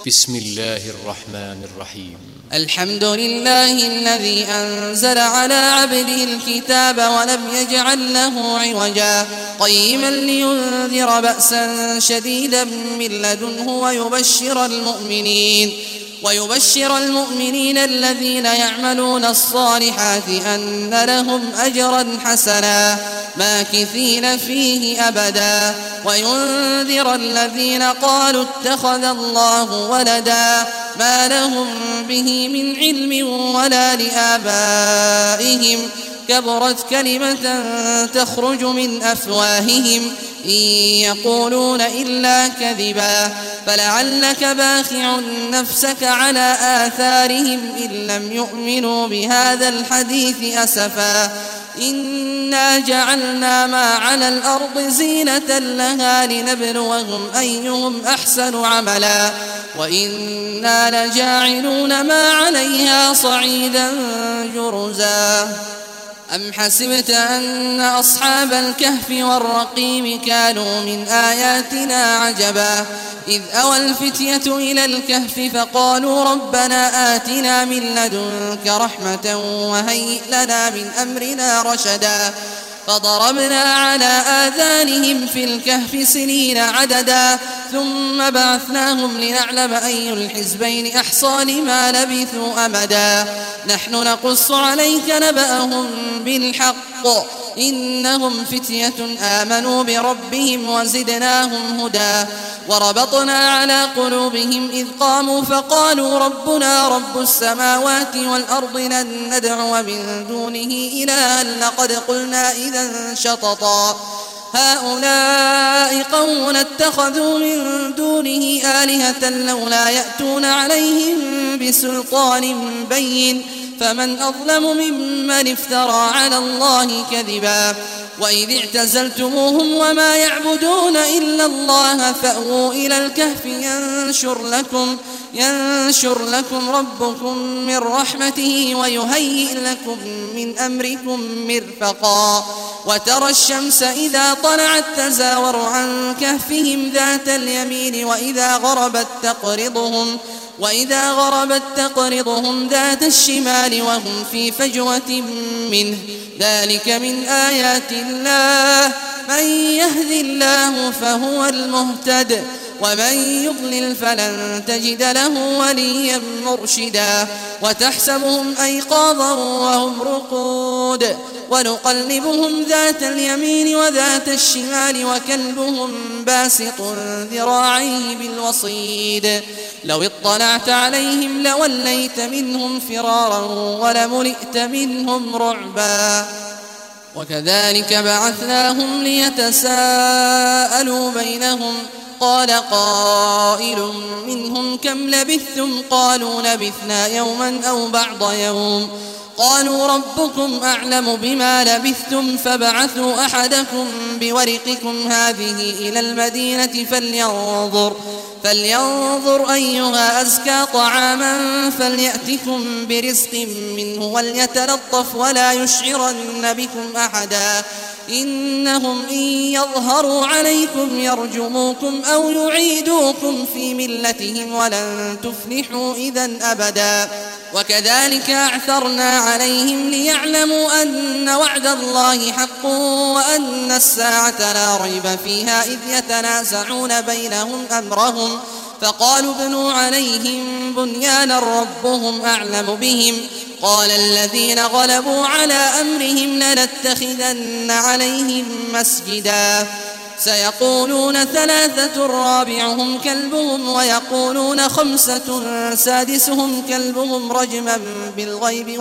بسم الله الرحمن الرحيم. الحمد لله الذي أنزل على عبده الكتاب ولم يجعل له عوجا قيما لينذر بأسا شديدا من لدنه ويبشر المؤمنين الذين يعملون الصالحات أن لهم أجرا حسنا ماكثين فيه أبدا وينذر الذين قالوا اتخذ الله ولدا ما لهم به من علم ولا لآبائهم كبرت كلمة تخرج من أفواههم إن يقولون إلا كذبا فلعلك باخع نفسك على آثارهم إن لم يؤمنوا بهذا الحديث أسفا إنا جعلنا ما على الأرض زينة لها لنبلوهم أيهم أحسن عملا وإنا لجاعلون ما عليها صعيدا جرزا أم حسبت أن أصحاب الكهف والرقيم كانوا من آياتنا عجبا إذ أوى الفتية إلى الكهف فقالوا ربنا آتنا من لدنك رحمة وهيئ لنا من أمرنا رشدا فضربنا على آذانهم في الكهف سنين عددا ثم بعثناهم لنعلم أي الحزبين أحصى لما لبثوا أمدا نحن نقص عليك نبأهم بالحق إنهم فتية آمنوا بربهم وزدناهم هدى وربطنا على قلوبهم إذ قاموا فقالوا ربنا رب السماوات والأرض لن ندعو من دونه إلها لقد قلنا إذا شططا هؤلاء قوم اتخذوا من دونه آلهة لولا يأتون عليهم بسلطان بين فمن أظلم ممن افترى على الله كذبا وإذ اعتزلتموهم وما يعبدون إلا الله فأووا إلى الكهف ينشر لكم ربكم من رحمته ويهيئ لكم من أمركم مرفقا وترى الشمس إذا طلعت تزاور عن كهفهم ذات اليمين وإذا غربت تقرضهم ذات الشمال وهم في فجوة منه ذلك من آيات الله من يهد الله فهو المهتد ومن يضلل فلن تجد له وليا مرشدا وتحسبهم أيقاظا وهم رقود ونقلبهم ذات اليمين وذات الشمال وكلبهم باسط ذراعيه بالوصيد لو اطلعت عليهم لوليت منهم فرارا ولملئت منهم رعبا وكذلك بعثناهم ليتساءلوا بينهم قال قائل منهم كم لبثتم قالوا لبثنا يوما أو بعض يوم قالوا ربكم أعلم بما لبثتم فابعثوا أحدكم بورقكم هذه إلى المدينة فلينظر أيها أزكى طعاما فليأتكم برزق منه وليتلطف ولا يشعرن بكم أحدا إنهم إن يظهروا عليكم يرجموكم أو يعيدوكم في ملتهم ولن تفلحوا إذا أبدا وكذلك أعثرنا عليهم ليعلموا أن وعد الله حق وأن الساعة لا ريب فيها إذ يتنازعون بينهم أمرهم فقالوا ابنوا عليهم بنيانا ربهم أعلم بهم قال الذين غلبوا على أمرهم لنتخذن عليهم مسجدا سيقولون 3 رابعهم كلبهم ويقولون 5 سادسهم كلبهم رجما بالغيب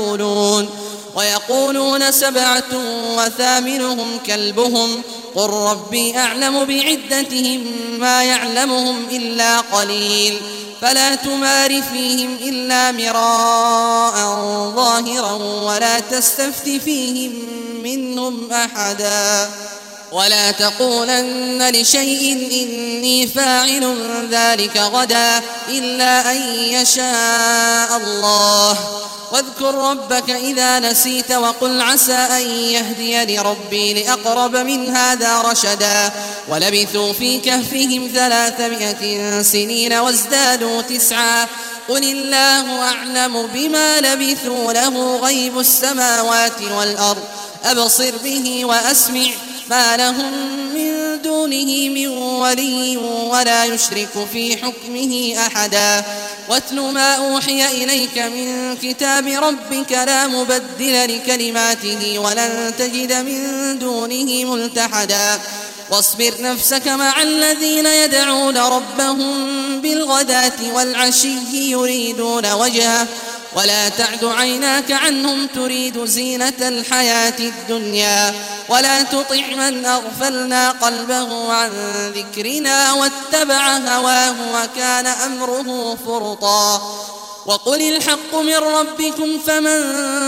ويقولون 7 وثامنهم كلبهم قل ربي أعلم بعدتهم ما يعلمهم إلا قليل فلا تمار فيهم إلا مراء ظاهرا ولا تستفت فيهم منهم أحدا ولا تقولن لشيء إني فاعل ذلك غدا إلا أن يشاء الله. واذكر ربك إذا نسيت وقل عسى أن يهديني ربي لأقرب من هذا رشدا. ولبثوا في كهفهم 300 سنين وازدادوا 9. قل الله أعلم بما لبثوا له غيب السماوات والأرض أبصر به وأسمع ما لهم من دونه من ولي ولا يشرك في حكمه أحدا. واتل ما أوحي إليك من كتاب ربك لا مبدل لكلماته ولن تجد من دونه ملتحدا. واصبر نفسك مع الذين يدعون ربهم بالغداة والعشي يريدون وجهه ولا تعد عيناك عنهم تريد زينة الحياة الدنيا. ولا تطع من أغفلنا قلبه عن ذكرنا واتبع هواه وكان أمره فرطا. وقل الحق من ربكم فمن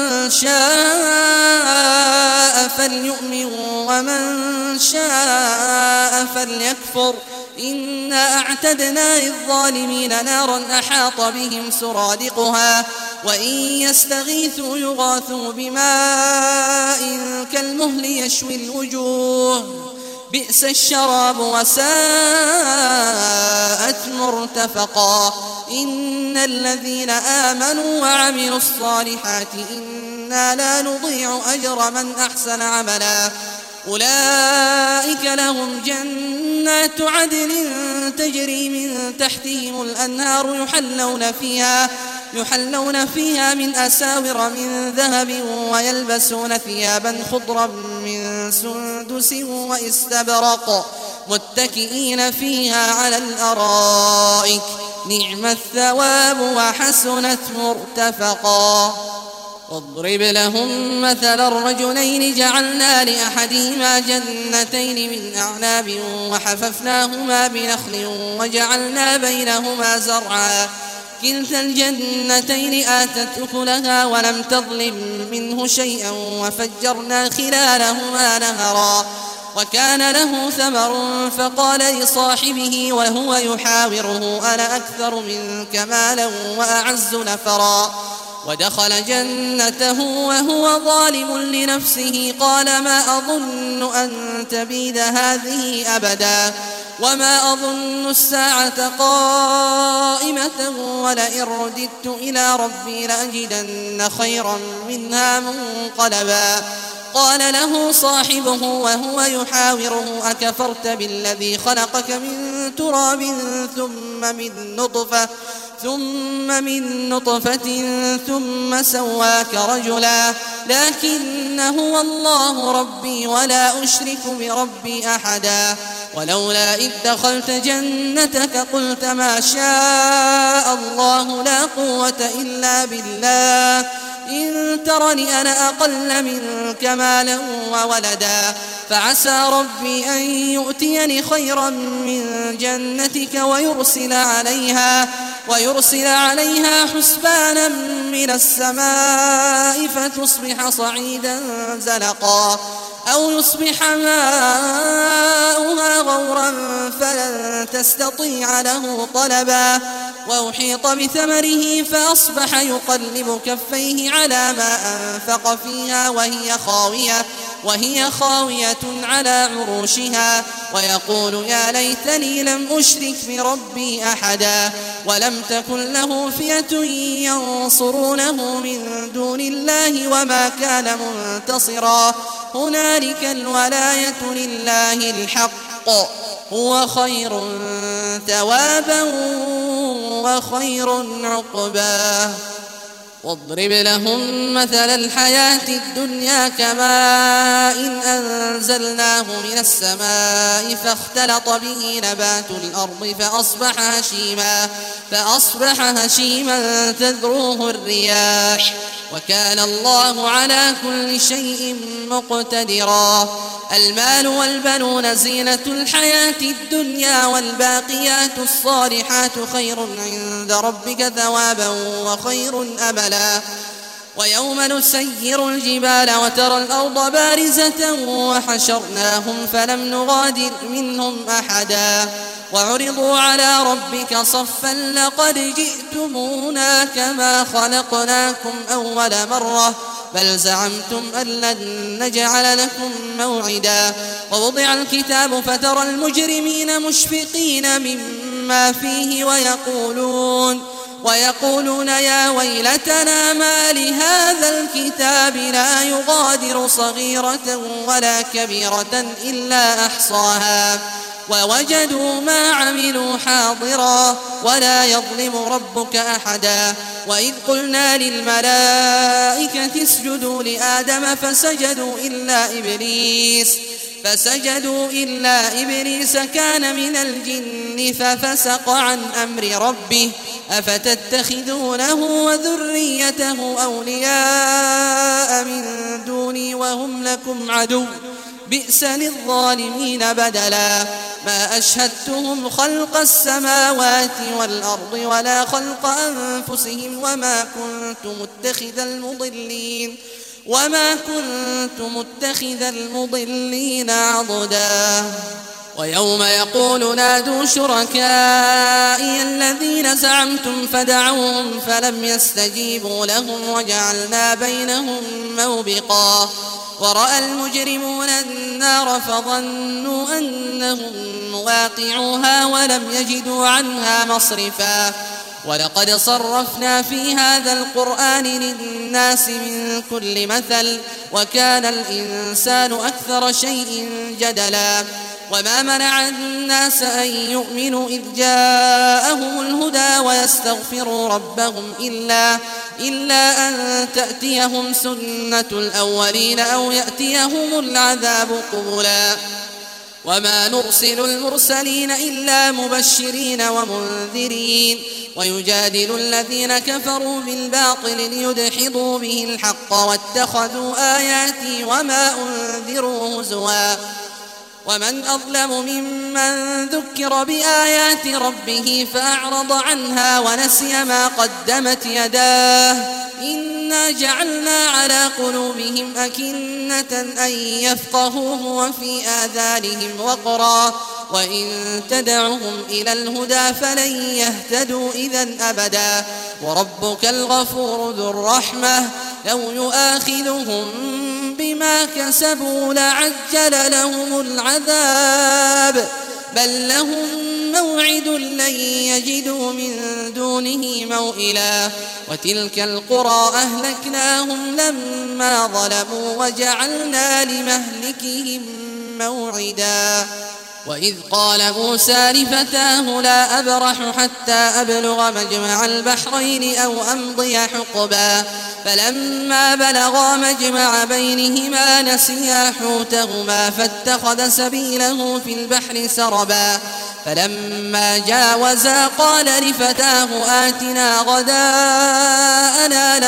شاء فليؤمن ومن شاء فليكفر. إنا أعتدنا للظالمين نارا أحاط بهم سرادقها وإن يستغيثوا يغاثوا بماء كالمهل يشوي الوجوه بئس الشراب وساءت مرتفقا. إن الذين آمنوا وعملوا الصالحات إنا لا نضيع أجر من أحسن عملا. أولئك لهم جنات عدن تجري من تحتهم الأنهار يحلون فيها من أساور من ذهب ويلبسون ثيابا خضرا من سندس واستبرق متكئين فيها على الأرائك نعم الثواب وحسنت مرتفقا. واضرب لهم مثل الرجلين جعلنا لأحدهما جنتين من أعناب وحففناهما بنخل وجعلنا بينهما زرعا كلتا الجنتين آتت أكلها ولم تظلم منه شيئا وفجرنا خلالهما نهرا. وكان له ثمر فقال لصاحبه وهو يحاوره أنا أكثر منك مالا وأعز نفرا. ودخل جنته وهو ظالم لنفسه قال ما أظن أن تبيد هذه أبدا وما أظن الساعة قائمة ولئن رددت إلى ربي لأجدن خيرا منها منقلبا. قال له صاحبه وهو يحاوره أكفرت بالذي خلقك من تراب ثم من نطفة ثم سواك رجلا لكن هو الله ربي ولا أشرك بربي أحدا. ولولا إذ دخلت جنتك قلت ما شاء الله لا قوة إلا بالله إن ترني أنا أقل منك مالا وولدا. فعسى ربي أن يؤتيني خيرا من جنتك ويرسل عليها حسبانا من السماء فتصبح صعيدا زلقا أو يصبح ماؤها غورا فلن تستطيع له طلبا. وأحيط بثمره فأصبح يقلب كفيه على ما أنفق فيها وهي خاوية على عروشها ويقول يا ليتني لم أشرك بربي أحدا. ولم تكن له فئة ينصرونه من دون الله وما كان منتصرا. هنالك الولاية لله الحق هو خير ثوابا وخير عقبا. واضرب لهم مثل الحياة الدنيا كماء أنزلناه من السماء فاختلط به نبات الأرض فأصبح هشيما تذروه الرياح وكان الله على كل شيء مقتدرا. المال والبنون زينة الحياة الدنيا والباقيات الصالحات خير عند ربك ثوابا وخير أملا. ويوم نسير الجبال وترى الأرض بارزة وحشرناهم فلم نغادر منهم أحدا وعرضوا على ربك صفا لقد جئتمونا كما خلقناكم أول مرة بل زعمتم أن لن نجعل لكم موعدا ووضع الكتاب فترى المجرمين مشفقين مما فيه ويقولون يا ويلتنا ما لهذا الكتاب لا يغادر صغيرة ولا كبيرة إلا أحصاها ووجدوا ما عملوا حاضرا ولا يظلم ربك أحدا وإذ قلنا للملائكة اسجدوا لآدم فسجدوا إلا إبليس كان من الجن ففسق عن أمر ربه أفتتخذونه وذريته أولياء من دوني وهم لكم عدو بئس للظالمين بدلا ما أشهدتهم خلق السماوات والأرض ولا خلق أنفسهم وما كنت متخذ المضلين عضدا ويوم يقول نادوا شركائي الذين زعمتم فدعوهم فلم يستجيبوا لهم وجعلنا بينهم موبقا ورأى المجرمون النار فظنوا أنهم مواقعوها ولم يجدوا عنها مصرفا ولقد صرفنا في هذا القرآن للناس من كل مثل وكان الإنسان أكثر شيء جدلا وما منع الناس أن يؤمنوا إذ جاءهم الهدى ويستغفروا ربهم إلا أن تأتيهم سنة الأولين أو يأتيهم العذاب قبلا وما نرسل المرسلين إلا مبشرين ومنذرين ويجادل الذين كفروا بالباطل ليدحضوا به الحق واتخذوا آياتي وما أنذروا هزوا ومن أظلم ممن ذكر بآيات ربه فأعرض عنها ونسي ما قدمت يداه إنا جعلنا على قلوبهم أكنة أن يفقهوه وفي آذانهم وقرا وإن تدعهم إلى الهدى فلن يهتدوا إذن أبدا وربك الغفور ذو الرحمة لو يؤاخذهم بما كسبوا لعجل لهم العذاب بل لهم موعد لن يجدوا من دونه موئلا وتلك القرى أهلكناهم لما ظلموا وجعلنا لمهلكهم موعدا وإذ قال موسى لفتاه لا أبرح حتى أبلغ مجمع البحرين أو أمضي حقبا فلما بلغا مجمع بينهما نسيا حوتهما فاتخذ سبيله في البحر سربا فلما جاوزا قال لفتاه آتنا غداءنا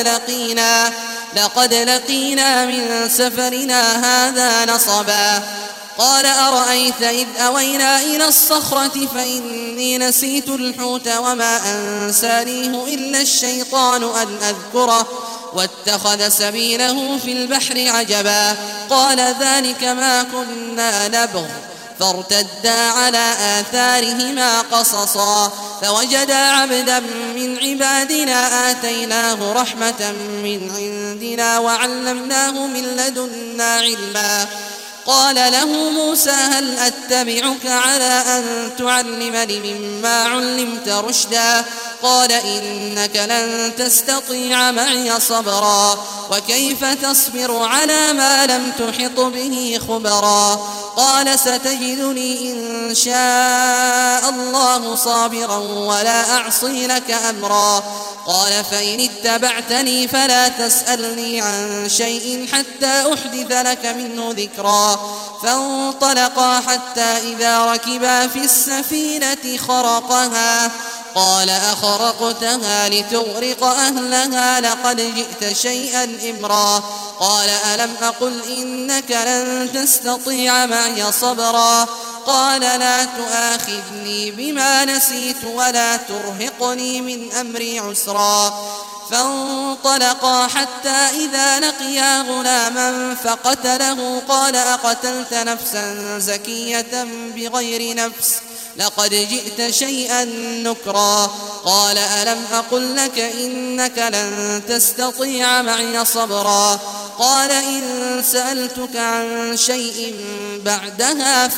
لقد لقينا من سفرنا هذا نصبا قال أرأيت إذ أوينا إلى الصخرة فإني نسيت الحوت وما أنسانيه إلا الشيطان أن أذكره واتخذ سبيله في البحر عجبا قال ذلك ما كنا نبغ فارتدا على آثارهما قصصا فوجدا عبدا من عبادنا آتيناه رحمة من عندنا وعلمناه من لدنا علما قال له موسى هل أتبعك على أن تعلمني مما علمت رشدا قال إنك لن تستطيع معي صبرا وكيف تصبر على ما لم تحط به خبرا قال ستجدني إن شاء الله صابرا ولا أعصي لك أمرا قال فإن اتبعتني فلا تسألني عن شيء حتى أحدث لك منه ذكرا فانطلقا حتى إذا ركبا في السفينة خرقها قال أخرقتها لتغرق أهلها لقد جئت شيئا إمرا قال ألم أقل إنك لن تستطيع معي صبرا قال لا تؤاخذني بما نسيت ولا ترهقني من أمري عسرا فانطلقا حتى إذا لقيا غلاما فقتله قال أقتلت نفسا زكية بغير نفس لقد جئت شيئا نكرا قال ألم أقل لك إنك لن تستطيع معي صبرا قال إن سألتك عن شيء بعدها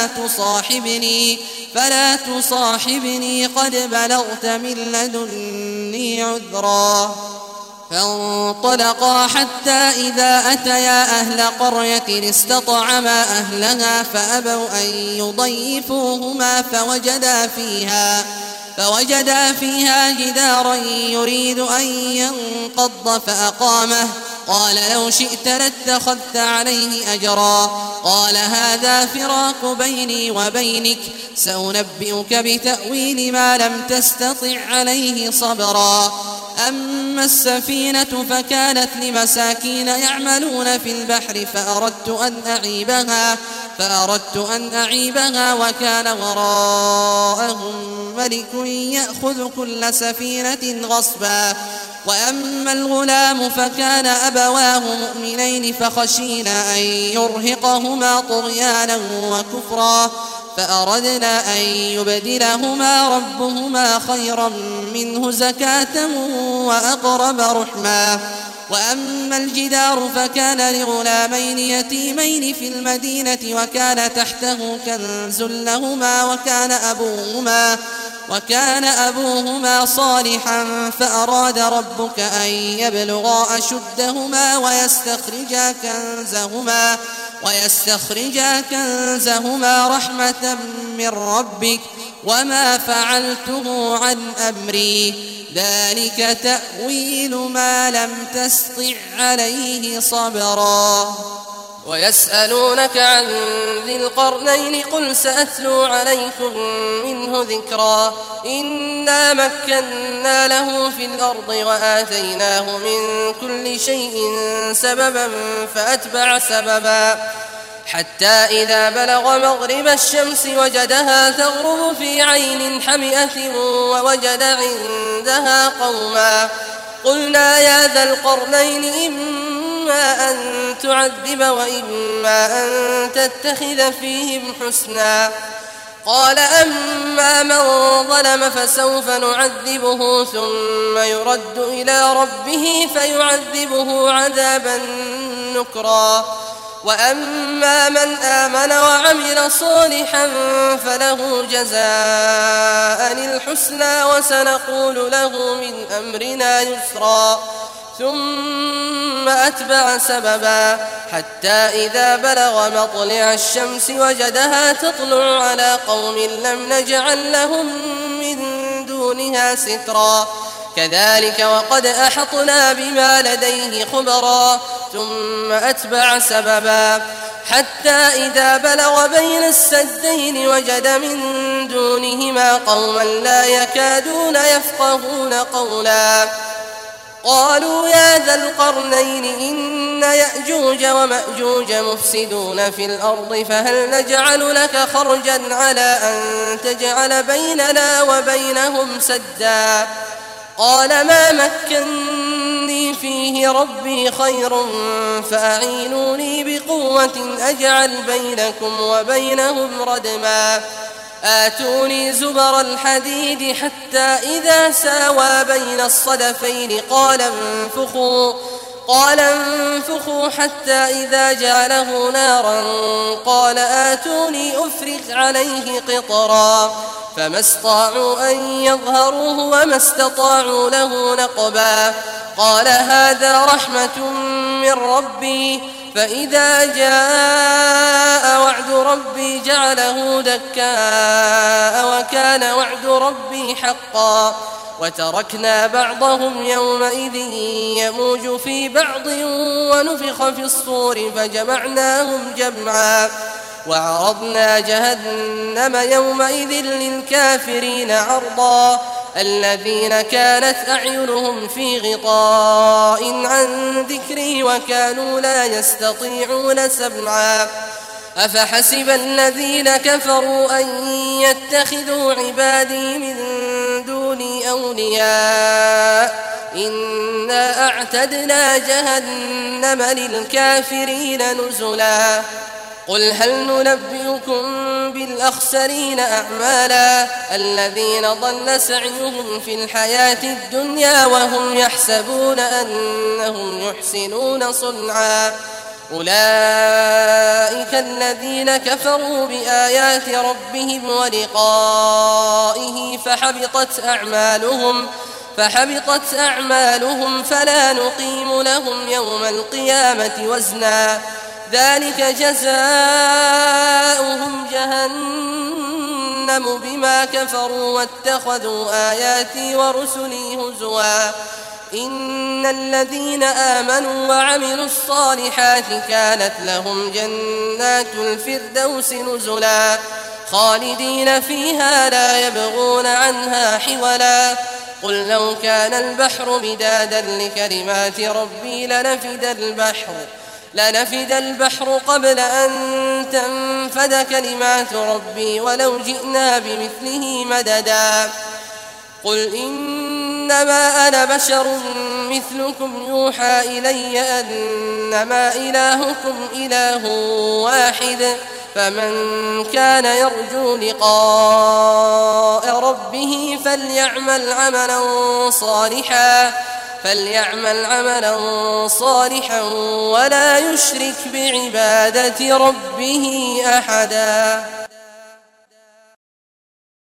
فلا تصاحبني قد بلغت من لدني عذرا فانطلقا حتى إذا أتيا أهل قرية استطعما أهلها فأبوا أن يضيفوهما فوجدا فيها جدارا يريد أن ينقض فأقامه قال لو شئت لاتخذت عليه أجرا قال هذا فراق بيني وبينك سأنبئك بتأويل ما لم تستطع عليه صبرا أما السفينة فكانت لمساكين يعملون في البحر فأردت أن أعيبها وكان وراءهم ملك يأخذ كل سفينة غصبا وأما الغلام فكان أبواه مؤمنين فخشينا أن يرهقهما طغيانا وكفرا فأردنا أن يبدلهما ربهما خيرا منه زكاة وأقرب رحما وأما الجدار فكان لغلامين يتيمين في المدينة وكان تحته كنز لهما وكان أبوهما صالحا فأراد ربك أن يبلغا أشدهما ويستخرجا كنزهما رحمة من ربك وما فعلته عن أمري ذلك تأويل ما لم تسطع عليه صبرا ويسألونك عن ذي القرنين قل سأتلو عليكم منه ذكرا إنا مكنا له في الأرض وآتيناه من كل شيء سببا فأتبع سببا حتى إذا بلغ مغرب الشمس وجدها تغرب في عين حمئة ووجد عندها قوما قلنا يا ذا القرنين إما أن تعذب وإما أن تتخذ فيهم حسنا قال أما من ظلم فسوف نعذبه ثم يرد إلى ربه فيعذبه عذابا نكرا وأما من آمن وعمل صالحا فله جزاء الحسنى وسنقول له من أمرنا يسرا ثم أتبع سببا حتى إذا بلغ مطلع الشمس وجدها تطلع على قوم لم نجعل لهم من دونها سترا كذلك وقد أحطنا بما لديه خبرا ثم أتبع سببا حتى إذا بلغ بين السدين وجد من دونهما قوما لا يكادون يفقهون قولا قالوا يا ذا القرنين إن يأجوج ومأجوج مفسدون في الأرض فهل نجعل لك خرجا على أن تجعل بيننا وبينهم سدا قال ما مكني فيه ربي خير فأعينوني بقوة أجعل بينكم وبينهم ردما آتوني زبر الحديد حتى إذا ساوى بين الصدفين قال انفخوا حتى إذا جعله نارا قال آتوني أفرغ عليه قطرا فما استطاعوا أن يظهروه وما استطاعوا له نقبا قال هذا رحمة من ربي فإذا جاء وعد ربي جعله دكاء وكان وعد ربي حقا وتركنا بعضهم يومئذ يموج في بعض ونفخ في الصور فجمعناهم جمعا وعرضنا جهنم يومئذ للكافرين عرضا الذين كانت أعينهم في غطاء عن ذكري وكانوا لا يستطيعون سمعا أفحسب الذين كفروا أن يتخذوا عبادي من دوني أولياء إنا أعتدنا جهنم للكافرين نزلا قل هل ننبئكم بالأخسرين أعمالا الذين ضل سعيهم في الحياة الدنيا وهم يحسبون أنهم يحسنون صنعا أولئك الذين كفروا بآيات ربهم ولقائه فحبطت أعمالهم فلا نقيم لهم يوم القيامة وزنا ذلك جزاؤهم جهنم بما كفروا واتخذوا آياتي ورسلي هزوا إن الذين آمنوا وعملوا الصالحات كانت لهم جنات الفردوس نزلا خالدين فيها لا يبغون عنها حولا قل لو كان البحر مدادا لكلمات ربي لنفد البحر قبل أن تنفد كلمات ربي ولو جئنا بمثله مددا قل إنما أنا بشر مثلكم يوحى إلي أنما إلهكم إله واحد فمن كان يرجو لقاء ربه فليعمل عملا صالحا ولا يشرك بعبادة ربه أحدا.